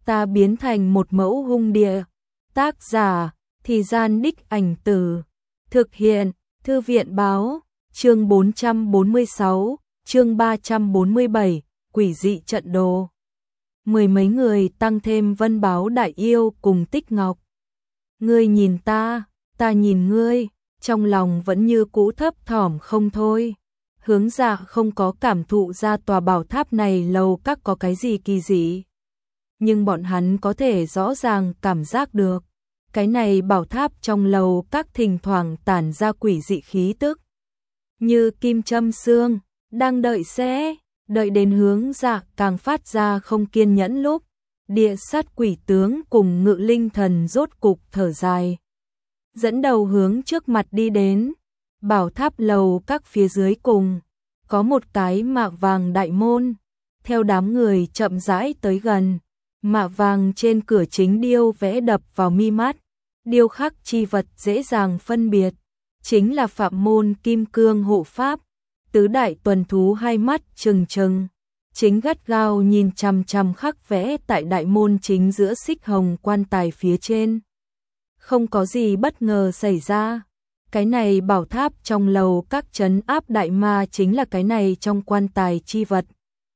ta biến thành một mẫu hung địa. Tác giả, Thì Gian Đích Ảnh Tử. Thực hiện, Thư viện báo, chương 446, chương 347, quỷ dị trận đồ. Mười mấy người tăng thêm Vân Báo Đại Yêu cùng Tích Ngọc. Ngươi nhìn ta nhìn ngươi, trong lòng vẫn như cũ thấp thỏm không thôi. Hướng Dạ không có cảm thụ ra tòa bảo tháp này lầu các có cái gì kỳ dị. Nhưng bọn hắn có thể rõ ràng cảm giác được. Cái này bảo tháp trong lầu các thỉnh thoảng tản ra quỷ dị khí tức. Như kim châm xương, đang đợi đến Hướng Dạ càng phát ra không kiên nhẫn lúc. Địa sát quỷ tướng cùng Ngự Linh Thần rốt cục thở dài. Dẫn đầu hướng trước mặt đi đến. Bảo tháp lầu các phía dưới cùng. Có một cái mạ vàng đại môn. Theo đám người chậm rãi tới gần. Mạ vàng trên cửa chính điêu vẽ đập vào mi mắt. Điêu khắc chi vật dễ dàng phân biệt. Chính là Phạm Môn Kim Cương hộ pháp. Tứ đại tuần thú hai mắt trừng trừng. Chính gắt gao nhìn chằm chằm khắc vẽ tại đại môn chính giữa xích hồng quan tài phía trên. Không có gì bất ngờ xảy ra. Cái này bảo tháp trong lầu các trấn áp đại ma chính là cái này trong quan tài chi vật.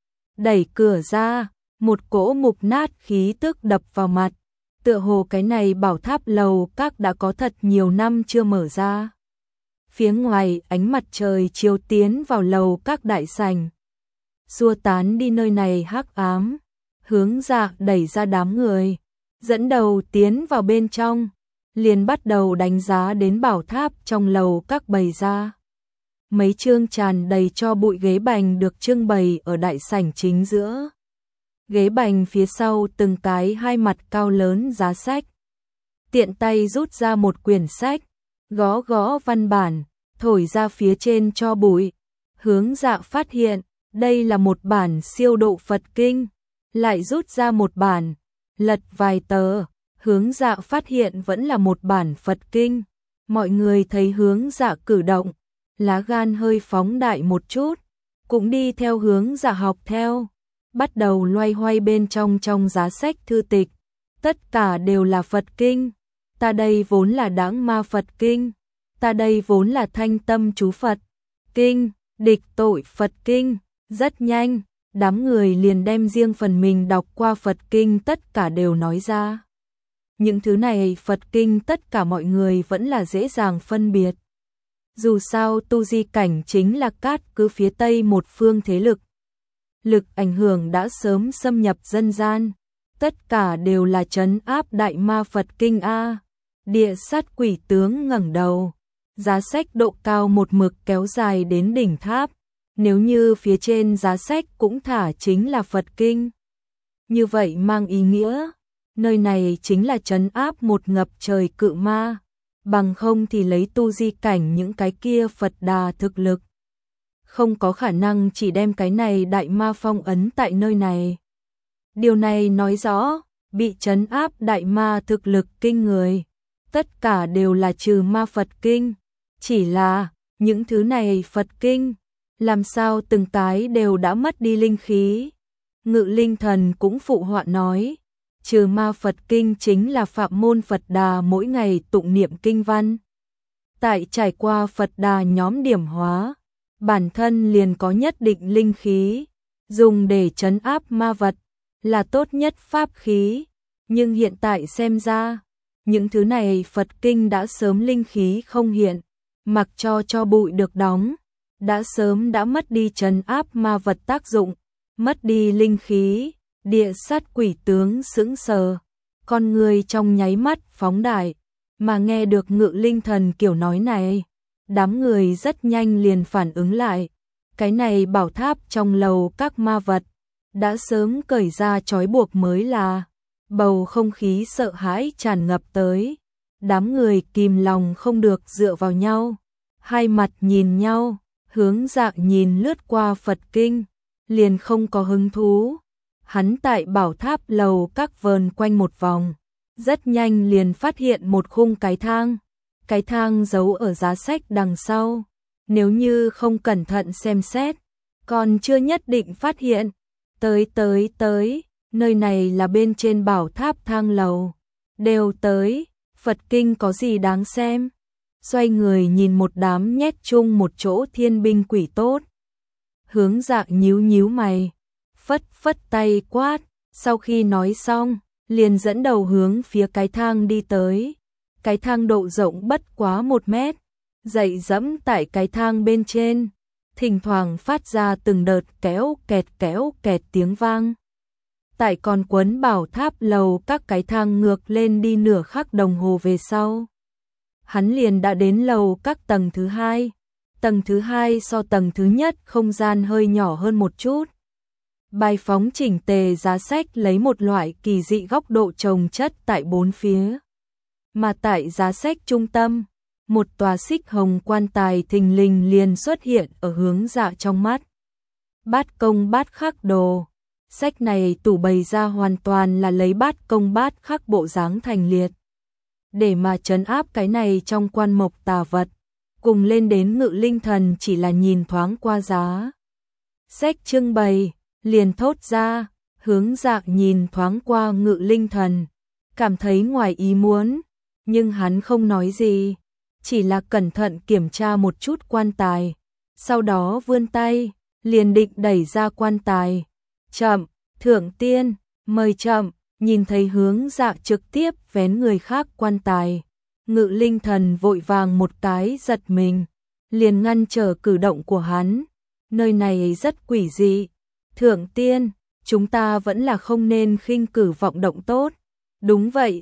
Đẩy cửa ra, một cỗ mục nát khí tức đập vào mặt. Tựa hồ cái này bảo tháp lầu các đã có thật nhiều năm chưa mở ra. Phía ngoài ánh mặt trời chiếu tiến vào lầu các đại sảnh. Xua tán đi nơi này hắc ám. Hướng Dạ đẩy ra đám người. Dẫn đầu tiến vào bên trong. Liền bắt đầu đánh giá đến bảo tháp trong lầu các bày ra. Mấy chương tràn đầy cho bụi ghế bành được trưng bày ở đại sảnh chính giữa. Ghế bành phía sau từng cái hai mặt cao lớn giá sách. Tiện tay rút ra một quyển sách, gõ gõ văn bản, thổi ra phía trên cho bụi. Hướng Dạ phát hiện, đây là một bản siêu độ Phật kinh, lại rút ra một bản, lật vài tờ. Hướng Dạ phát hiện vẫn là một bản Phật kinh. Mọi người thấy Hướng Dạ cử động, lá gan hơi phóng đại một chút, cũng đi theo Hướng Dạ học theo. Bắt đầu loay hoay bên trong giá sách thư tịch. Tất cả đều là Phật kinh. Ta đây vốn là Đãng Ma Phật kinh. Ta đây vốn là Thanh Tâm Chú Phật kinh, Địch Tội Phật kinh. Rất nhanh, đám người liền đem riêng phần mình đọc qua Phật kinh tất cả đều nói ra. Những thứ này Phật kinh tất cả mọi người vẫn là dễ dàng phân biệt. Dù sao tu di cảnh chính là cát cứ phía tây một phương thế lực. Lực ảnh hưởng đã sớm xâm nhập dân gian. Tất cả đều là trấn áp đại ma Phật kinh A. Địa sát quỷ tướng ngẩng đầu. Giá sách độ cao một mực kéo dài đến đỉnh tháp. Nếu như phía trên giá sách cũng thả chính là Phật kinh. Như vậy mang ý nghĩa. Nơi này chính là trấn áp một ngập trời cự ma. Bằng không thì lấy tu di cảnh những cái kia Phật Đà thực lực. Không có khả năng chỉ đem cái này đại ma phong ấn tại nơi này. Điều này nói rõ, bị trấn áp đại ma thực lực kinh người. Tất cả đều là trừ ma Phật kinh. Chỉ là, những thứ này Phật kinh, làm sao từng cái đều đã mất đi linh khí. Ngự Linh Thần cũng phụ họa nói, trừ ma Phật kinh chính là Phạm Môn Phật Đà mỗi ngày tụng niệm kinh văn. Tại trải qua Phật Đà nhóm điểm hóa, bản thân liền có nhất định linh khí, dùng để trấn áp ma vật, là tốt nhất pháp khí. Nhưng hiện tại xem ra, những thứ này Phật kinh đã sớm linh khí không hiện, mặc cho bụi được đóng, đã sớm đã mất đi trấn áp ma vật tác dụng, mất đi linh khí. Địa sát quỷ tướng sững sờ, con người trong nháy mắt phóng đại, mà nghe được Ngự Linh Thần kiểu nói này, đám người rất nhanh liền phản ứng lại. Cái này bảo tháp trong lầu các ma vật, đã sớm cởi ra trói buộc mới là. Bầu không khí sợ hãi tràn ngập tới. Đám người kìm lòng không được dựa vào nhau. Hai mặt nhìn nhau, Hướng Dạ nhìn lướt qua Phật kinh, liền không có hứng thú. Hắn tại bảo tháp lầu các vờn quanh một vòng, rất nhanh liền phát hiện một khung cái thang. Cái thang giấu ở giá sách đằng sau. Nếu như không cẩn thận xem xét, còn chưa nhất định phát hiện. Tới, Nơi này là bên trên bảo tháp thang lầu. Đều tới, Phật kinh có gì đáng xem. Xoay người nhìn một đám nhét chung một chỗ thiên binh quỷ tốt. Hướng Dạ nhíu nhíu mày, phất phất tay quát, sau khi nói xong, liền dẫn đầu hướng phía cái thang đi tới. Cái thang độ rộng bất quá 1 mét, dậy dẫm tại cái thang bên trên, thỉnh thoảng phát ra từng đợt kéo kẹt tiếng vang. Tại còn quấn bảo tháp lầu các cái thang ngược lên đi nửa khắc đồng hồ về sau. Hắn liền đã đến lầu các tầng thứ 2. Tầng thứ 2 so tầng thứ nhất không gian hơi nhỏ hơn một chút. Bài phóng chỉnh tề giá sách lấy một loại kỳ dị góc độ chồng chất tại 4 phía. Mà tại giá sách trung tâm, một tòa xích hồng quan tài thình lình liền xuất hiện ở Hướng Dạ trong mắt. Bát công bát khắc đồ. Sách này tủ bày ra hoàn toàn là lấy bát công bát khắc bộ dáng thành liệt. Để mà trấn áp cái này trong quan mộc tà vật. Cùng lên đến Ngự Linh Thần chỉ là nhìn thoáng qua giá sách trưng bày, liền thốt ra. Hướng Dạ nhìn thoáng qua Ngự Linh Thần, cảm thấy ngoài ý muốn, nhưng hắn không nói gì, chỉ là cẩn thận kiểm tra một chút quan tài, sau đó vươn tay, liền định đẩy ra quan tài. Chậm, thượng tiên, mời chậm. Nhìn thấy Hướng Dạ trực tiếp vén người khác quan tài, Ngự Linh Thần vội vàng một cái giật mình, liền ngăn trở cử động của hắn. Nơi này rất quỷ dị. Thượng tiên, chúng ta vẫn là không nên khinh cử vọng động tốt. Đúng vậy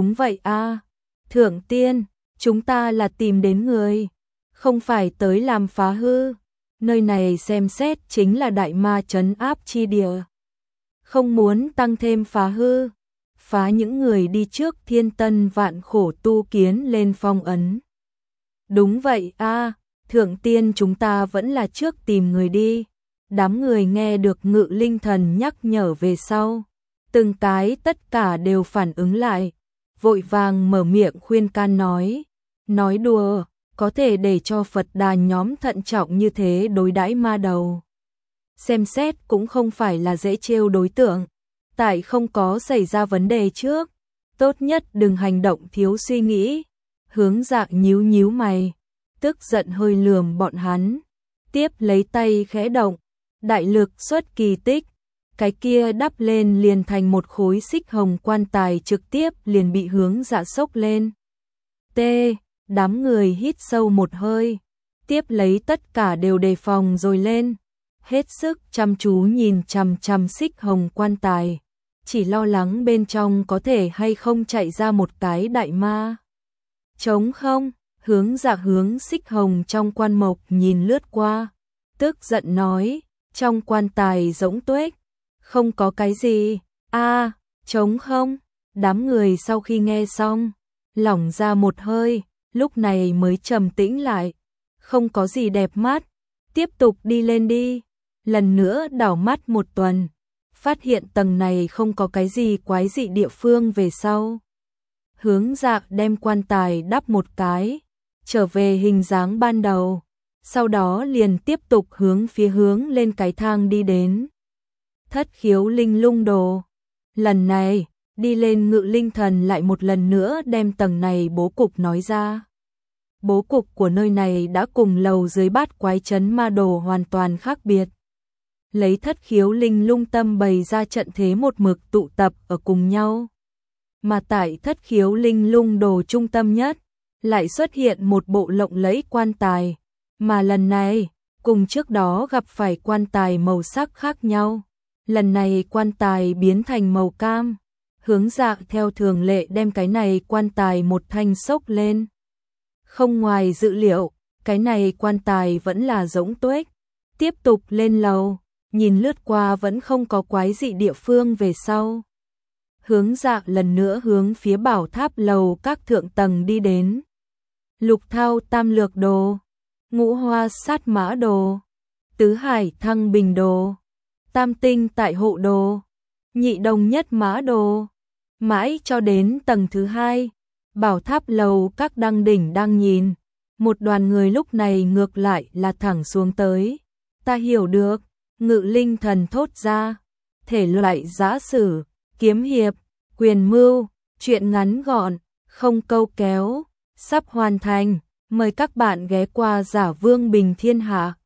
a. Thượng tiên, chúng ta là tìm đến người, không phải tới làm phá hư. Nơi này xem xét chính là đại ma trấn áp chi địa. Không muốn tăng thêm phá hư, phá những người đi trước thiên tân vạn khổ tu kiến lên phong ấn. Đúng vậy a, thượng tiên, chúng ta vẫn là trước tìm người đi. Đám người nghe được Ngự Linh Thần nhắc nhở về sau, từng cái tất cả đều phản ứng lại, vội vàng mở miệng khuyên can nói đùa, có thể để cho Phật Đà nhóm thận trọng như thế đối đãi ma đầu. Xem xét cũng không phải là dễ trêu đối tượng, tại không có xảy ra vấn đề trước, tốt nhất đừng hành động thiếu suy nghĩ. Hướng Dạ nhíu nhíu mày, tức giận hơi lườm bọn hắn, tiếp lấy tay khẽ động, đại lực xuất kỳ tích, cái kia đắp lên liền thành một khối xích hồng quan tài trực tiếp liền bị Hướng Dạ xốc lên. Đám người hít sâu một hơi, tiếp lấy tất cả đều đề phòng rồi lên, hết sức chăm chú nhìn chằm chằm xích hồng quan tài, chỉ lo lắng bên trong có thể hay không chạy ra một cái đại ma. Trống không. Hướng Dạ hướng xích hồng trong quan mộc nhìn lướt qua, tức giận nói, trong quan tài rỗng tuếch, không có cái gì. Trống không. Đám người sau khi nghe xong, lỏng ra một hơi, lúc này mới trầm tĩnh lại, không có gì đẹp mắt, tiếp tục đi lên đi. Lần nữa đảo mắt một tuần, phát hiện tầng này không có cái gì quái dị địa phương về sau. Hướng Dạ đem quan tài đắp một cái, trở về hình dáng ban đầu, sau đó liền tiếp tục hướng lên cái thang đi đến. Thất khiếu linh lung đồ. Lần này, đi lên Ngự Linh Thần lại một lần nữa đem tầng này bố cục nói ra. Bố cục của nơi này đã cùng lầu dưới bát quái trấn ma đồ hoàn toàn khác biệt. Lấy thất khiếu linh lung tâm bày ra trận thế một mực tụ tập ở cùng nhau. Mà tại thất khiếu linh lung đồ trung tâm nhất, lại xuất hiện một bộ lộng lẫy quan tài, mà lần này, cùng trước đó gặp phải quan tài màu sắc khác nhau. Lần này quan tài biến thành màu cam. Hướng Dạ theo thường lệ đem cái này quan tài một thanh xốc lên. Không ngoài dự liệu, cái này quan tài vẫn là rỗng tuếch. Tiếp tục lên lầu, nhìn lướt qua vẫn không có quái dị địa phương về sau. Hướng Dạ lần nữa hướng phía bảo tháp lầu các thượng tầng đi đến. Lục thao tam lược đồ, ngũ hoa sát mã đồ, tứ hải thăng bình đồ, tam tinh tại hộ đồ, nhị đồng nhất mã đồ. Mãi cho đến tầng thứ 2, bảo tháp lầu các đăng đỉnh đang nhìn. Một đoàn người lúc này ngược lại là thẳng xuống tới. Ta hiểu được. Ngự Linh Thần thốt ra. thể loại giã sử, kiếm hiệp, quyền mưu, truyện ngắn gọn, không câu kéo, sắp hoàn thành. Mời các bạn ghé qua Giả Vương Bình Thiên Hạ.